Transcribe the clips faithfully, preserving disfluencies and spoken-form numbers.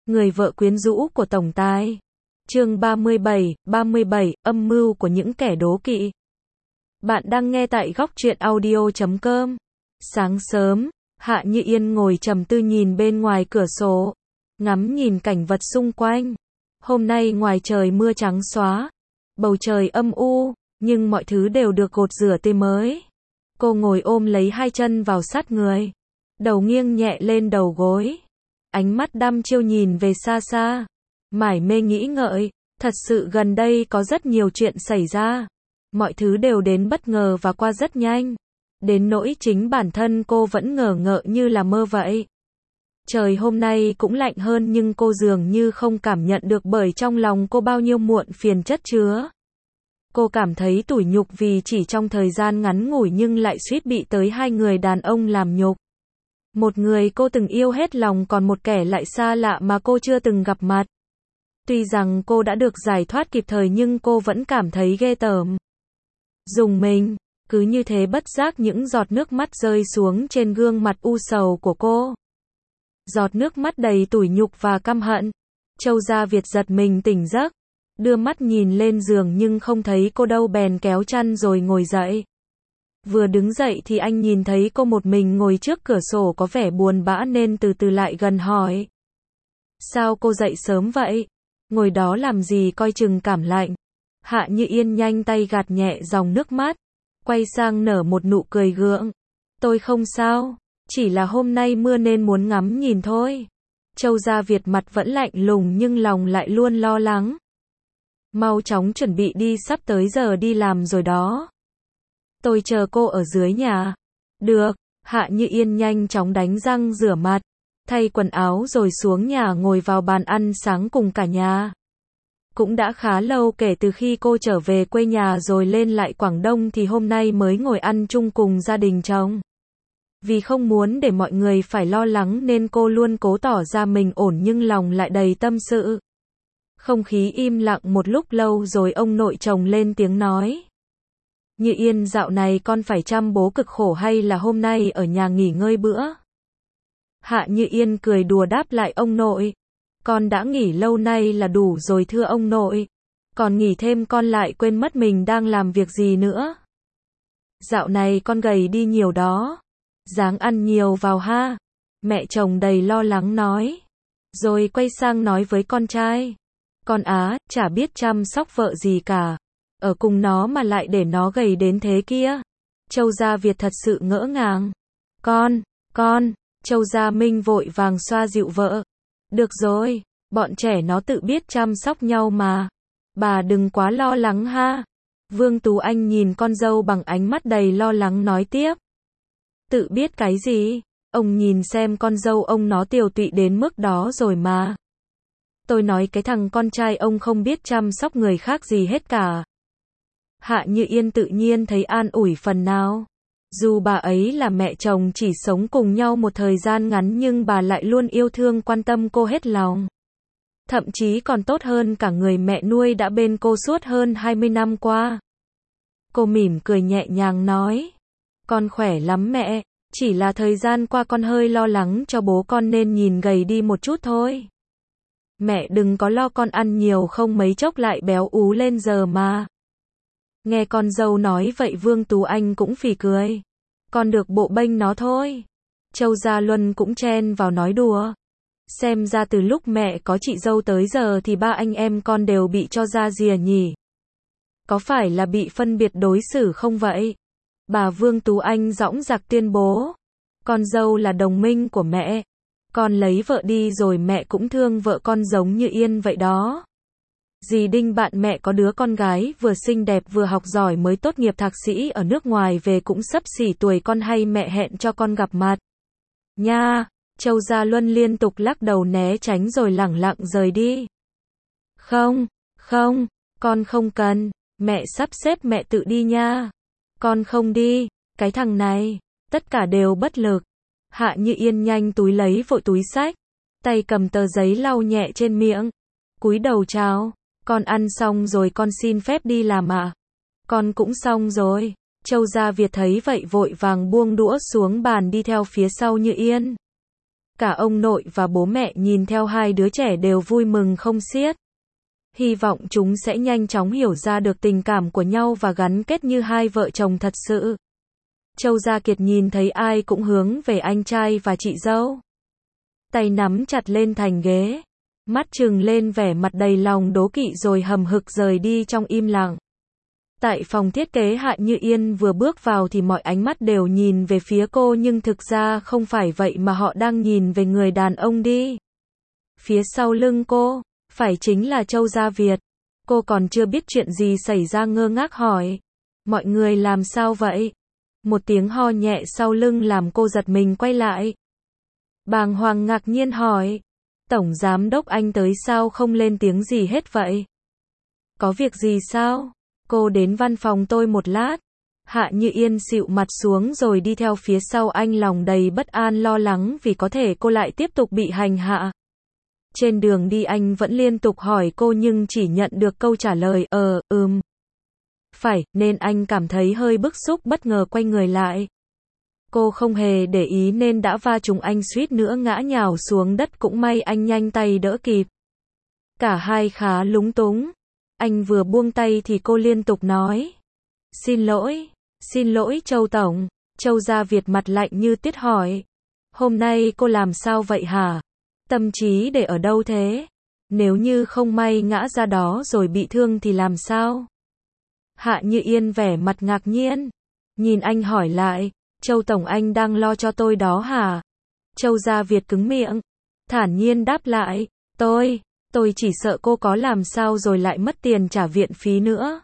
Người vợ quyến rũ của tổng tài. Chương ba mươi bảy, ba mươi bảy, âm mưu của những kẻ đố kỵ. Bạn đang nghe tại góc truyện audio chấm com. Sáng sớm, Hạ Như Yên ngồi trầm tư nhìn bên ngoài cửa sổ, ngắm nhìn cảnh vật xung quanh. Hôm nay ngoài trời mưa trắng xóa, bầu trời âm u, nhưng mọi thứ đều được gột rửa tươi mới. Cô ngồi ôm lấy hai chân vào sát người, đầu nghiêng nhẹ lên đầu gối, ánh mắt đăm chiêu nhìn về xa xa, mải mê nghĩ ngợi. Thật sự gần đây có rất nhiều chuyện xảy ra, mọi thứ đều đến bất ngờ và qua rất nhanh, đến nỗi chính bản thân cô vẫn ngờ ngợ như là mơ vậy. Trời hôm nay cũng lạnh hơn nhưng cô dường như không cảm nhận được, bởi trong lòng cô bao nhiêu muộn phiền chất chứa. Cô cảm thấy tủi nhục vì chỉ trong thời gian ngắn ngủi nhưng lại suýt bị tới hai người đàn ông làm nhục. Một người cô từng yêu hết lòng, còn một kẻ lại xa lạ mà cô chưa từng gặp mặt. Tuy rằng cô đã được giải thoát kịp thời nhưng cô vẫn cảm thấy ghê tởm. Dùng mình, cứ như thế bất giác những giọt nước mắt rơi xuống trên gương mặt u sầu của cô. Giọt nước mắt đầy tủi nhục và căm hận. Châu Gia Việt giật mình tỉnh giấc, đưa mắt nhìn lên giường nhưng không thấy cô đâu, bèn kéo chăn rồi ngồi dậy. Vừa đứng dậy thì anh nhìn thấy cô một mình ngồi trước cửa sổ có vẻ buồn bã nên từ từ lại gần hỏi. Sao cô dậy sớm vậy? Ngồi đó làm gì coi chừng cảm lạnh. Hạ Như Yên nhanh tay gạt nhẹ dòng nước mắt, quay sang nở một nụ cười gượng. Tôi không sao, chỉ là hôm nay mưa nên muốn ngắm nhìn thôi. Châu Gia Việt mặt vẫn lạnh lùng nhưng lòng lại luôn lo lắng. Mau chóng chuẩn bị đi, sắp tới giờ đi làm rồi đó. Tôi chờ cô ở dưới nhà. Được. Hạ Như Yên nhanh chóng đánh răng rửa mặt, thay quần áo rồi xuống nhà ngồi vào bàn ăn sáng cùng cả nhà. Cũng đã khá lâu kể từ khi cô trở về quê nhà rồi lên lại Quảng Đông thì hôm nay mới ngồi ăn chung cùng gia đình chồng. Vì không muốn để mọi người phải lo lắng nên cô luôn cố tỏ ra mình ổn nhưng lòng lại đầy tâm sự. Không khí im lặng một lúc lâu rồi ông nội chồng lên tiếng nói. Như Yên, dạo này con phải chăm bố cực khổ hay là hôm nay ở nhà nghỉ ngơi bữa? Hạ Như Yên cười đùa đáp lại ông nội. Con đã nghỉ lâu nay là đủ rồi thưa ông nội. Còn nghỉ thêm con lại quên mất mình đang làm việc gì nữa. Dạo này con gầy đi nhiều đó. Ráng ăn nhiều vào ha. Mẹ chồng đầy lo lắng nói. Rồi quay sang nói với con trai. Con á, chả biết chăm sóc vợ gì cả. Ở cùng nó mà lại để nó gầy đến thế kia. Châu Gia Việt thật sự ngỡ ngàng. Con, con, Châu Gia Minh vội vàng xoa dịu vợ. Được rồi, bọn trẻ nó tự biết chăm sóc nhau mà. Bà đừng quá lo lắng ha. Vương Tú Anh nhìn con dâu bằng ánh mắt đầy lo lắng nói tiếp. Tự biết cái gì? Ông nhìn xem con dâu ông nó tiều tụy đến mức đó rồi mà. Tôi nói cái thằng con trai ông không biết chăm sóc người khác gì hết cả. Hạ Như Yên tự nhiên thấy an ủi phần nào. Dù bà ấy là mẹ chồng chỉ sống cùng nhau một thời gian ngắn nhưng bà lại luôn yêu thương quan tâm cô hết lòng. Thậm chí còn tốt hơn cả người mẹ nuôi đã bên cô suốt hơn hai mươi năm qua. Cô mỉm cười nhẹ nhàng nói. Con khỏe lắm mẹ, chỉ là thời gian qua con hơi lo lắng cho bố con nên nhìn gầy đi một chút thôi. Mẹ đừng có lo, con ăn nhiều không mấy chốc lại béo ú lên giờ mà. Nghe con dâu nói vậy Vương Tú Anh cũng phì cười. Con được bộ bênh nó thôi. Châu Gia Luân cũng chen vào nói đùa. Xem ra từ lúc mẹ có chị dâu tới giờ thì ba anh em con đều bị cho ra rìa nhỉ. Có phải là bị phân biệt đối xử không vậy? Bà Vương Tú Anh dõng dạc tuyên bố. Con dâu là đồng minh của mẹ. Con lấy vợ đi rồi mẹ cũng thương vợ con giống như Yên vậy đó. Dì Đinh bạn mẹ có đứa con gái vừa xinh đẹp vừa học giỏi mới tốt nghiệp thạc sĩ ở nước ngoài về cũng xấp xỉ tuổi con, hay mẹ hẹn cho con gặp mặt. Nha, Châu Gia Luân liên tục lắc đầu né tránh rồi lẳng lặng rời đi. Không, không, con không cần, mẹ sắp xếp mẹ tự đi nha. Con không đi, cái thằng này, tất cả đều bất lực. Hạ Như Yên nhanh túi lấy vội túi xách, tay cầm tờ giấy lau nhẹ trên miệng, cúi đầu chào. Con ăn xong rồi, con xin phép đi làm ạ. À? Con cũng xong rồi. Châu Gia Việt thấy vậy vội vàng buông đũa xuống bàn đi theo phía sau Như Yên. Cả ông nội và bố mẹ nhìn theo hai đứa trẻ đều vui mừng không xiết. Hy vọng chúng sẽ nhanh chóng hiểu ra được tình cảm của nhau và gắn kết như hai vợ chồng thật sự. Châu Gia Kiệt nhìn thấy ai cũng hướng về anh trai và chị dâu. Tay nắm chặt lên thành ghế. Mắt trừng lên vẻ mặt đầy lòng đố kỵ rồi hầm hực rời đi trong im lặng. Tại phòng thiết kế, Hạ Như Yên vừa bước vào thì mọi ánh mắt đều nhìn về phía cô, nhưng thực ra không phải vậy mà họ đang nhìn về người đàn ông đi. Phía sau lưng cô, phải chính là Châu Gia Việt. Cô còn chưa biết chuyện gì xảy ra ngơ ngác hỏi. Mọi người làm sao vậy? Một tiếng ho nhẹ sau lưng làm cô giật mình quay lại. Bàng hoàng ngạc nhiên hỏi. Tổng giám đốc anh tới sao không lên tiếng gì hết vậy? Có việc gì sao? Cô đến văn phòng tôi một lát. Hạ Như Yên xịu mặt xuống rồi đi theo phía sau anh, lòng đầy bất an lo lắng vì có thể cô lại tiếp tục bị hành hạ. Trên đường đi anh vẫn liên tục hỏi cô nhưng chỉ nhận được câu trả lời ờ, ừm. Phải, nên anh cảm thấy hơi bức xúc, bất ngờ quay người lại. Cô không hề để ý nên đã va trúng anh, suýt nữa ngã nhào xuống đất, cũng may anh nhanh tay đỡ kịp. Cả hai khá lúng túng. Anh vừa buông tay thì cô liên tục nói. Xin lỗi, xin lỗi Châu Tổng. Châu Gia Việt mặt lạnh như tiết hỏi. Hôm nay cô làm sao vậy hả? Tâm trí để ở đâu thế? Nếu như không may ngã ra đó rồi bị thương thì làm sao? Hạ Như Yên vẻ mặt ngạc nhiên. Nhìn anh hỏi lại. Châu Tổng, anh đang lo cho tôi đó hả? Châu Gia Việt cứng miệng. Thản nhiên đáp lại. Tôi, tôi chỉ sợ cô có làm sao rồi lại mất tiền trả viện phí nữa.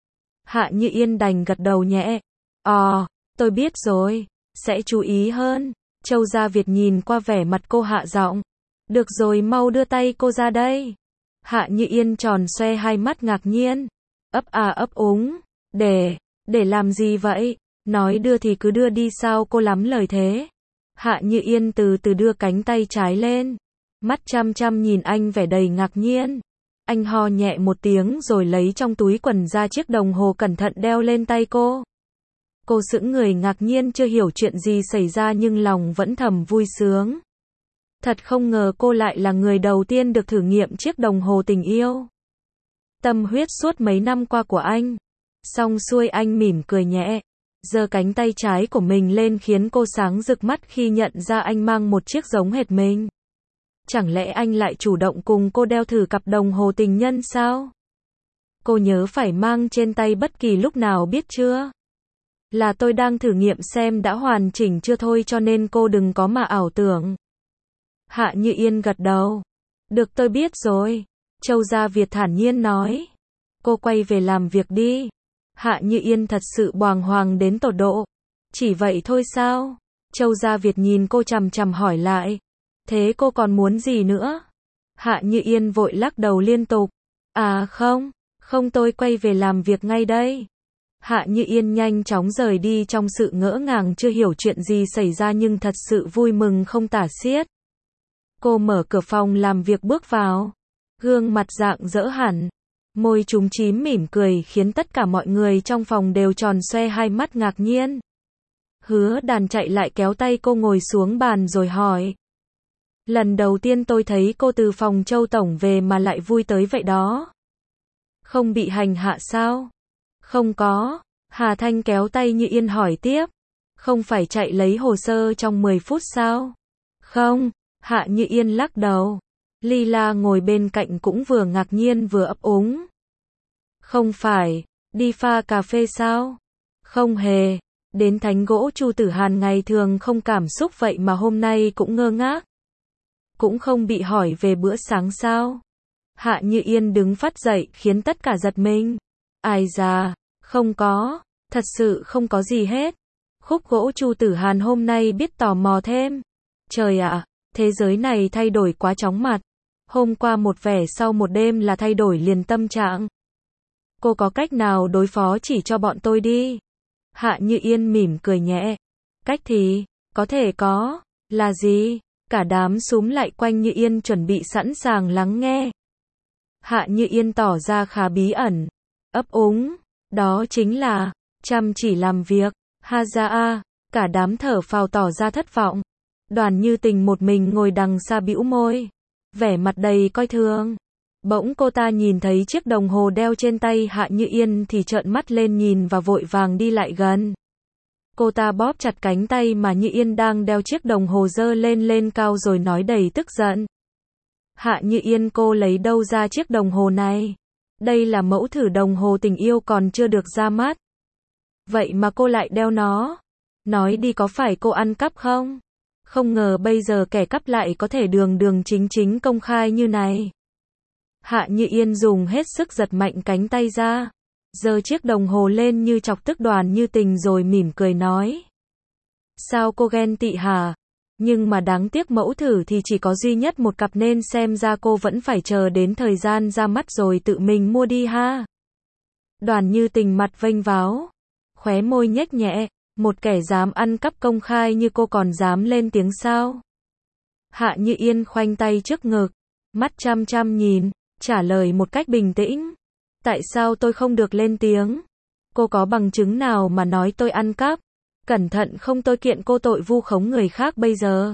Hạ Như Yên đành gật đầu nhẹ. Ờ, tôi biết rồi, sẽ chú ý hơn. Châu Gia Việt nhìn qua vẻ mặt cô hạ giọng. Được rồi, mau đưa tay cô ra đây. Hạ Như Yên tròn xoe hai mắt ngạc nhiên. Ấp à ấp úng. Để, để làm gì vậy? Nói đưa thì cứ đưa đi, sao cô lắm lời thế? Hạ Như Yên từ từ đưa cánh tay trái lên. Mắt chăm chăm nhìn anh vẻ đầy ngạc nhiên. Anh ho nhẹ một tiếng rồi lấy trong túi quần ra chiếc đồng hồ cẩn thận đeo lên tay cô. Cô sững người ngạc nhiên, chưa hiểu chuyện gì xảy ra nhưng lòng vẫn thầm vui sướng. Thật không ngờ cô lại là người đầu tiên được thử nghiệm chiếc đồng hồ tình yêu. Tâm huyết suốt mấy năm qua của anh. Xong xuôi anh mỉm cười nhẹ. Giơ cánh tay trái của mình lên khiến cô sáng rực mắt khi nhận ra anh mang một chiếc giống hệt mình. Chẳng lẽ anh lại chủ động cùng cô đeo thử cặp đồng hồ tình nhân sao? Cô nhớ phải mang trên tay bất kỳ lúc nào, biết chưa? Là tôi đang thử nghiệm xem đã hoàn chỉnh chưa thôi, cho nên cô đừng có mà ảo tưởng. Hạ Như Yên gật đầu. Được, tôi biết rồi. Châu Gia Việt thản nhiên nói. Cô quay về làm việc đi. Hạ Như Yên thật sự bàng hoàng đến tột độ. Chỉ vậy thôi sao? Châu Gia Việt nhìn cô chằm chằm hỏi lại. Thế cô còn muốn gì nữa? Hạ Như Yên vội lắc đầu liên tục. À không, không, tôi quay về làm việc ngay đây. Hạ Như Yên nhanh chóng rời đi trong sự ngỡ ngàng, chưa hiểu chuyện gì xảy ra nhưng thật sự vui mừng không tả xiết. Cô mở cửa phòng làm việc bước vào. Gương mặt rạng rỡ hẳn. Môi chúm chím mỉm cười khiến tất cả mọi người trong phòng đều tròn xoe hai mắt ngạc nhiên. Hứa Đàn chạy lại kéo tay cô ngồi xuống bàn rồi hỏi. Lần đầu tiên tôi thấy cô từ phòng Châu Tổng về mà lại vui tới vậy đó. Không bị hành hạ sao? Không có. Hà Thanh kéo tay Như Yên hỏi tiếp. Không phải chạy lấy hồ sơ trong mười phút sao? Không. Hạ Như Yên lắc đầu. Lila ngồi bên cạnh cũng vừa ngạc nhiên vừa ấp úng. Không phải, đi pha cà phê sao? Không hề. Đến thánh gỗ Chu Tử Hàn ngày thường không cảm xúc vậy mà hôm nay cũng ngơ ngác. Cũng không bị hỏi về bữa sáng sao? Hạ Như Yên đứng phát dậy khiến tất cả giật mình. Ai da, không có, thật sự không có gì hết. Khúc gỗ Chu Tử Hàn hôm nay biết tò mò thêm. Trời ạ, thế giới này thay đổi quá chóng mặt. Hôm qua một vẻ, sau một đêm là thay đổi liền tâm trạng. Cô có cách nào đối phó chỉ cho bọn tôi đi. Hạ Như Yên mỉm cười nhẹ. Cách thì, có thể có, là gì? Cả đám xúm lại quanh Như Yên chuẩn bị sẵn sàng lắng nghe. Hạ Như Yên tỏ ra khá bí ẩn. Ấp úng, đó chính là, chăm chỉ làm việc. Ha ra a, cả đám thở phào tỏ ra thất vọng. Đoàn Như Tình một mình ngồi đằng xa bĩu môi, vẻ mặt đầy coi thường. Bỗng cô ta nhìn thấy chiếc đồng hồ đeo trên tay Hạ Như Yên thì trợn mắt lên nhìn và vội vàng đi lại gần. Cô ta bóp chặt cánh tay mà Như Yên đang đeo chiếc đồng hồ giơ lên lên cao rồi nói đầy tức giận. Hạ Như Yên, cô lấy đâu ra chiếc đồng hồ này? Đây là mẫu thử đồng hồ tình yêu còn chưa được ra mắt. Vậy mà cô lại đeo nó. Nói đi, có phải cô ăn cắp không? Không ngờ bây giờ kẻ cắp lại có thể đường đường chính chính công khai như này. Hạ Như Yên dùng hết sức giật mạnh cánh tay ra, giơ chiếc đồng hồ lên như chọc tức Đoàn Như Tình rồi mỉm cười nói. Sao cô ghen tị hả? Nhưng mà đáng tiếc mẫu thử thì chỉ có duy nhất một cặp nên xem ra cô vẫn phải chờ đến thời gian ra mắt rồi tự mình mua đi ha. Đoàn Như Tình mặt vênh váo, khóe môi nhếch nhẹ, một kẻ dám ăn cắp công khai như cô còn dám lên tiếng sao? Hạ Như Yên khoanh tay trước ngực, mắt chăm chăm nhìn, trả lời một cách bình tĩnh. Tại sao tôi không được lên tiếng? Cô có bằng chứng nào mà nói tôi ăn cắp? Cẩn thận không tôi kiện cô tội vu khống người khác bây giờ.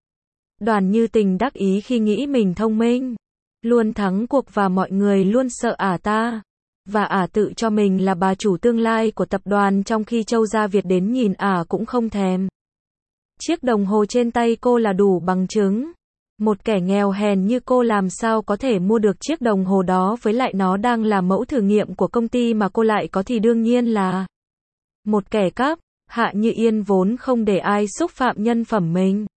Đoàn Như Tình đắc ý khi nghĩ mình thông minh, luôn thắng cuộc và mọi người luôn sợ ả ta. Và ả tự cho mình là bà chủ tương lai của tập đoàn trong khi Châu Gia Việt đến nhìn ả cũng không thèm. Chiếc đồng hồ trên tay cô là đủ bằng chứng. Một kẻ nghèo hèn như cô làm sao có thể mua được chiếc đồng hồ đó, với lại nó đang là mẫu thử nghiệm của công ty mà cô lại có thì đương nhiên là một kẻ cắp. Hạ Như Yên vốn không để ai xúc phạm nhân phẩm mình.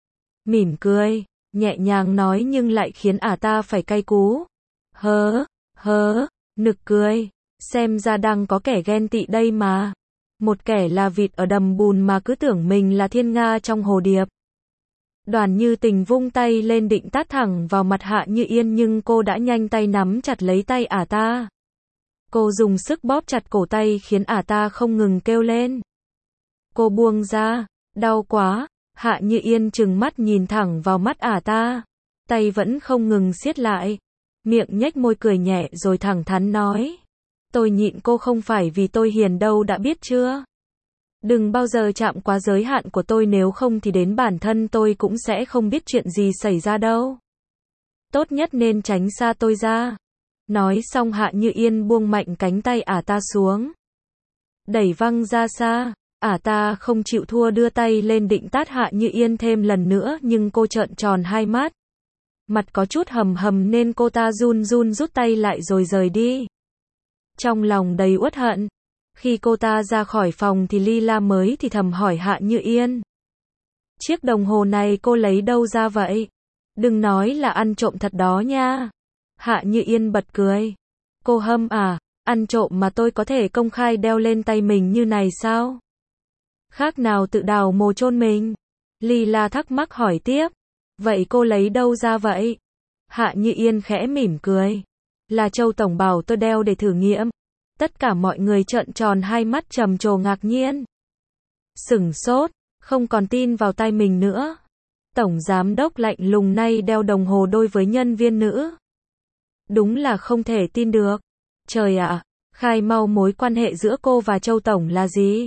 Mỉm cười, nhẹ nhàng nói nhưng lại khiến ả ta phải cay cú. Hớ, hớ, nực cười, xem ra đang có kẻ ghen tị đây mà. Một kẻ là vịt ở đầm bùn mà cứ tưởng mình là thiên nga trong hồ điệp. Đoàn Như Tình vung tay lên định tát thẳng vào mặt Hạ Như Yên nhưng cô đã nhanh tay nắm chặt lấy tay ả ta. Cô dùng sức bóp chặt cổ tay khiến ả ta không ngừng kêu lên. Cô buông ra, đau quá. Hạ Như Yên trừng mắt nhìn thẳng vào mắt ả ta, tay vẫn không ngừng siết lại, miệng nhếch môi cười nhẹ rồi thẳng thắn nói. Tôi nhịn cô không phải vì tôi hiền đâu, đã biết chưa? Đừng bao giờ chạm quá giới hạn của tôi, nếu không thì đến bản thân tôi cũng sẽ không biết chuyện gì xảy ra đâu. Tốt nhất nên tránh xa tôi ra. Nói xong Hạ Như Yên buông mạnh cánh tay ả ta xuống, đẩy văng ra xa. Ả ta không chịu thua đưa tay lên định tát Hạ Như Yên thêm lần nữa nhưng cô trợn tròn hai mắt. Mặt có chút hầm hầm nên cô ta run run rút tay lại rồi rời đi. Trong lòng đầy uất hận. Khi cô ta ra khỏi phòng thì Lila mới thì thầm hỏi Hạ Như Yên. Chiếc đồng hồ này cô lấy đâu ra vậy? Đừng nói là ăn trộm thật đó nha. Hạ Như Yên bật cười. Cô hâm à, ăn trộm mà tôi có thể công khai đeo lên tay mình như này sao? Khác nào tự đào mồ chôn mình? Lila thắc mắc hỏi tiếp. Vậy cô lấy đâu ra vậy? Hạ Như Yên khẽ mỉm cười. Là Châu Tổng bảo tôi đeo để thử nghiệm. Tất cả mọi người trợn tròn hai mắt trầm trồ ngạc nhiên. Sửng sốt, không còn tin vào tay mình nữa. Tổng giám đốc lạnh lùng nay đeo đồng hồ đôi với nhân viên nữ. Đúng là không thể tin được. Trời ạ, khai mau mối quan hệ giữa cô và Châu Tổng là gì?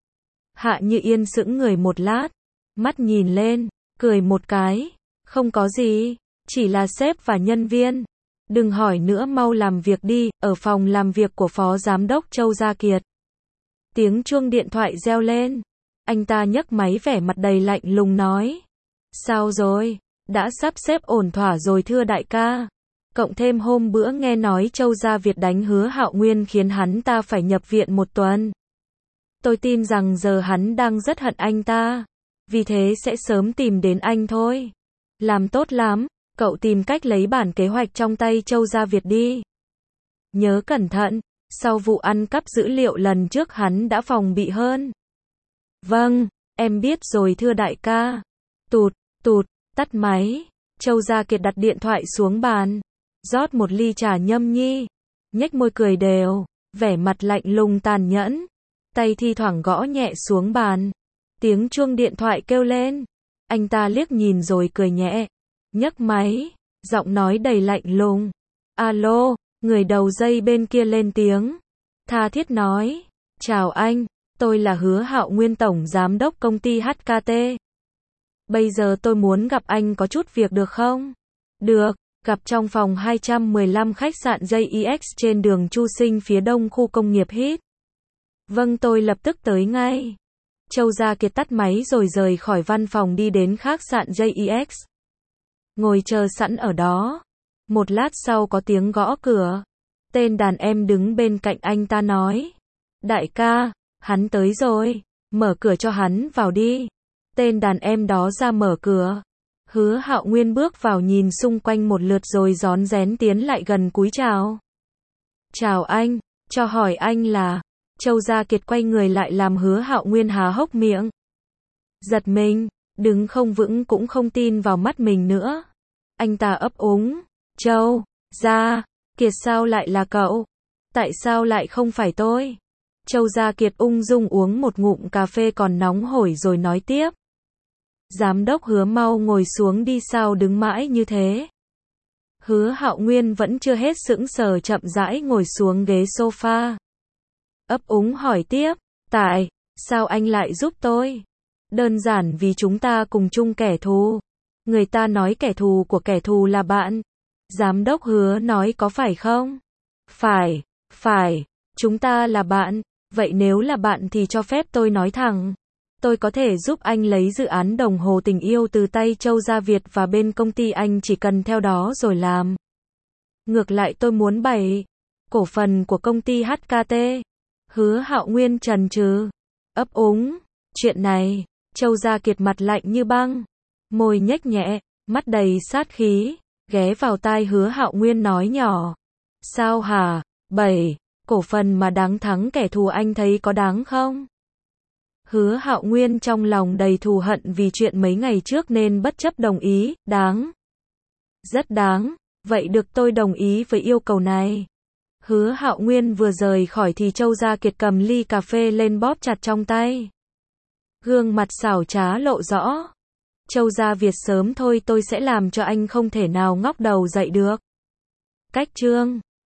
Hạ Như Yên sững người một lát, mắt nhìn lên, cười một cái. Không có gì, chỉ là sếp và nhân viên. Đừng hỏi nữa, mau làm việc đi. Ở phòng làm việc của Phó Giám đốc Châu Gia Kiệt, tiếng chuông điện thoại reo lên. Anh ta nhấc máy vẻ mặt đầy lạnh lùng nói. Sao rồi? Đã sắp xếp ổn thỏa rồi thưa đại ca. Cộng thêm hôm bữa nghe nói Châu Gia Việt đánh Hứa Hạo Nguyên khiến hắn ta phải nhập viện một tuần. Tôi tin rằng giờ hắn đang rất hận anh ta, vì thế sẽ sớm tìm đến anh thôi. Làm tốt lắm, cậu tìm cách lấy bản kế hoạch trong tay Châu Gia Việt đi. Nhớ cẩn thận, sau vụ ăn cắp dữ liệu lần trước hắn đã phòng bị hơn. Vâng, em biết rồi thưa đại ca. Tụt, tụt, tắt máy. Châu Gia Kiệt đặt điện thoại xuống bàn, rót một ly trà nhâm nhi, nhếch môi cười đều, vẻ mặt lạnh lùng tàn nhẫn. Tay thi thoảng gõ nhẹ xuống bàn. Tiếng chuông điện thoại kêu lên. Anh ta liếc nhìn rồi cười nhẹ, nhấc máy, giọng nói đầy lạnh lùng. Alo, người đầu dây bên kia lên tiếng, tha thiết nói. Chào anh, tôi là Hứa Hạo Nguyên, Tổng Giám đốc công ty hát ca tê. Bây giờ tôi muốn gặp anh có chút việc được không? Được, gặp trong phòng hai trăm mười lăm khách sạn gi i ích trên đường Chu Sinh phía đông khu công nghiệp Hit. Vâng, tôi lập tức tới ngay. Châu Gia Kiệt tắt máy rồi rời khỏi văn phòng đi đến khách sạn gi i ích. Ngồi chờ sẵn ở đó. Một lát sau có tiếng gõ cửa. Tên đàn em đứng bên cạnh anh ta nói. Đại ca, hắn tới rồi, mở cửa cho hắn vào đi. Tên đàn em đó ra mở cửa. Hứa Hạo Nguyên bước vào nhìn xung quanh một lượt rồi rón rén tiến lại gần cúi chào. Chào anh, cho hỏi anh là... Châu Gia Kiệt quay người lại làm Hứa Hạo Nguyên há hốc miệng. Giật mình, đứng không vững cũng không tin vào mắt mình nữa. Anh ta ấp úng. Châu Gia Kiệt sao lại là cậu? Tại sao lại không phải tôi? Châu Gia Kiệt ung dung uống một ngụm cà phê còn nóng hổi rồi nói tiếp. Giám đốc Hứa, mau ngồi xuống đi, sao đứng mãi như thế? Hứa Hạo Nguyên vẫn chưa hết sững sờ, chậm rãi ngồi xuống ghế sofa. Ấp úng hỏi tiếp. Tại sao anh lại giúp tôi? Đơn giản vì chúng ta cùng chung kẻ thù. Người ta nói kẻ thù của kẻ thù là bạn. Giám đốc Hứa nói có phải không? Phải, phải, chúng ta là bạn. Vậy nếu là bạn thì cho phép tôi nói thẳng. Tôi có thể giúp anh lấy dự án đồng hồ tình yêu từ tay Châu Gia Việt và bên công ty anh chỉ cần theo đó rồi làm. Ngược lại tôi muốn bày cổ phần của công ty hát ca tê. Hứa Hạo Nguyên chần chừ, ấp úng. Chuyện này, Châu Gia Kiệt mặt lạnh như băng. Môi nhếch nhẹ, mắt đầy sát khí, ghé vào tai Hứa Hạo Nguyên nói nhỏ. Sao hả? Bảy, cổ phần mà đáng thắng kẻ thù, anh thấy có đáng không? Hứa Hạo Nguyên trong lòng đầy thù hận vì chuyện mấy ngày trước nên bất chấp đồng ý. Đáng. Rất đáng. Vậy được, tôi đồng ý với yêu cầu này. Hứa Hạo Nguyên vừa rời khỏi thì Châu Gia Kiệt cầm ly cà phê lên bóp chặt trong tay. Gương mặt xảo trá lộ rõ. Châu Gia Việt, sớm thôi tôi sẽ làm cho anh không thể nào ngóc đầu dậy được. Cách chương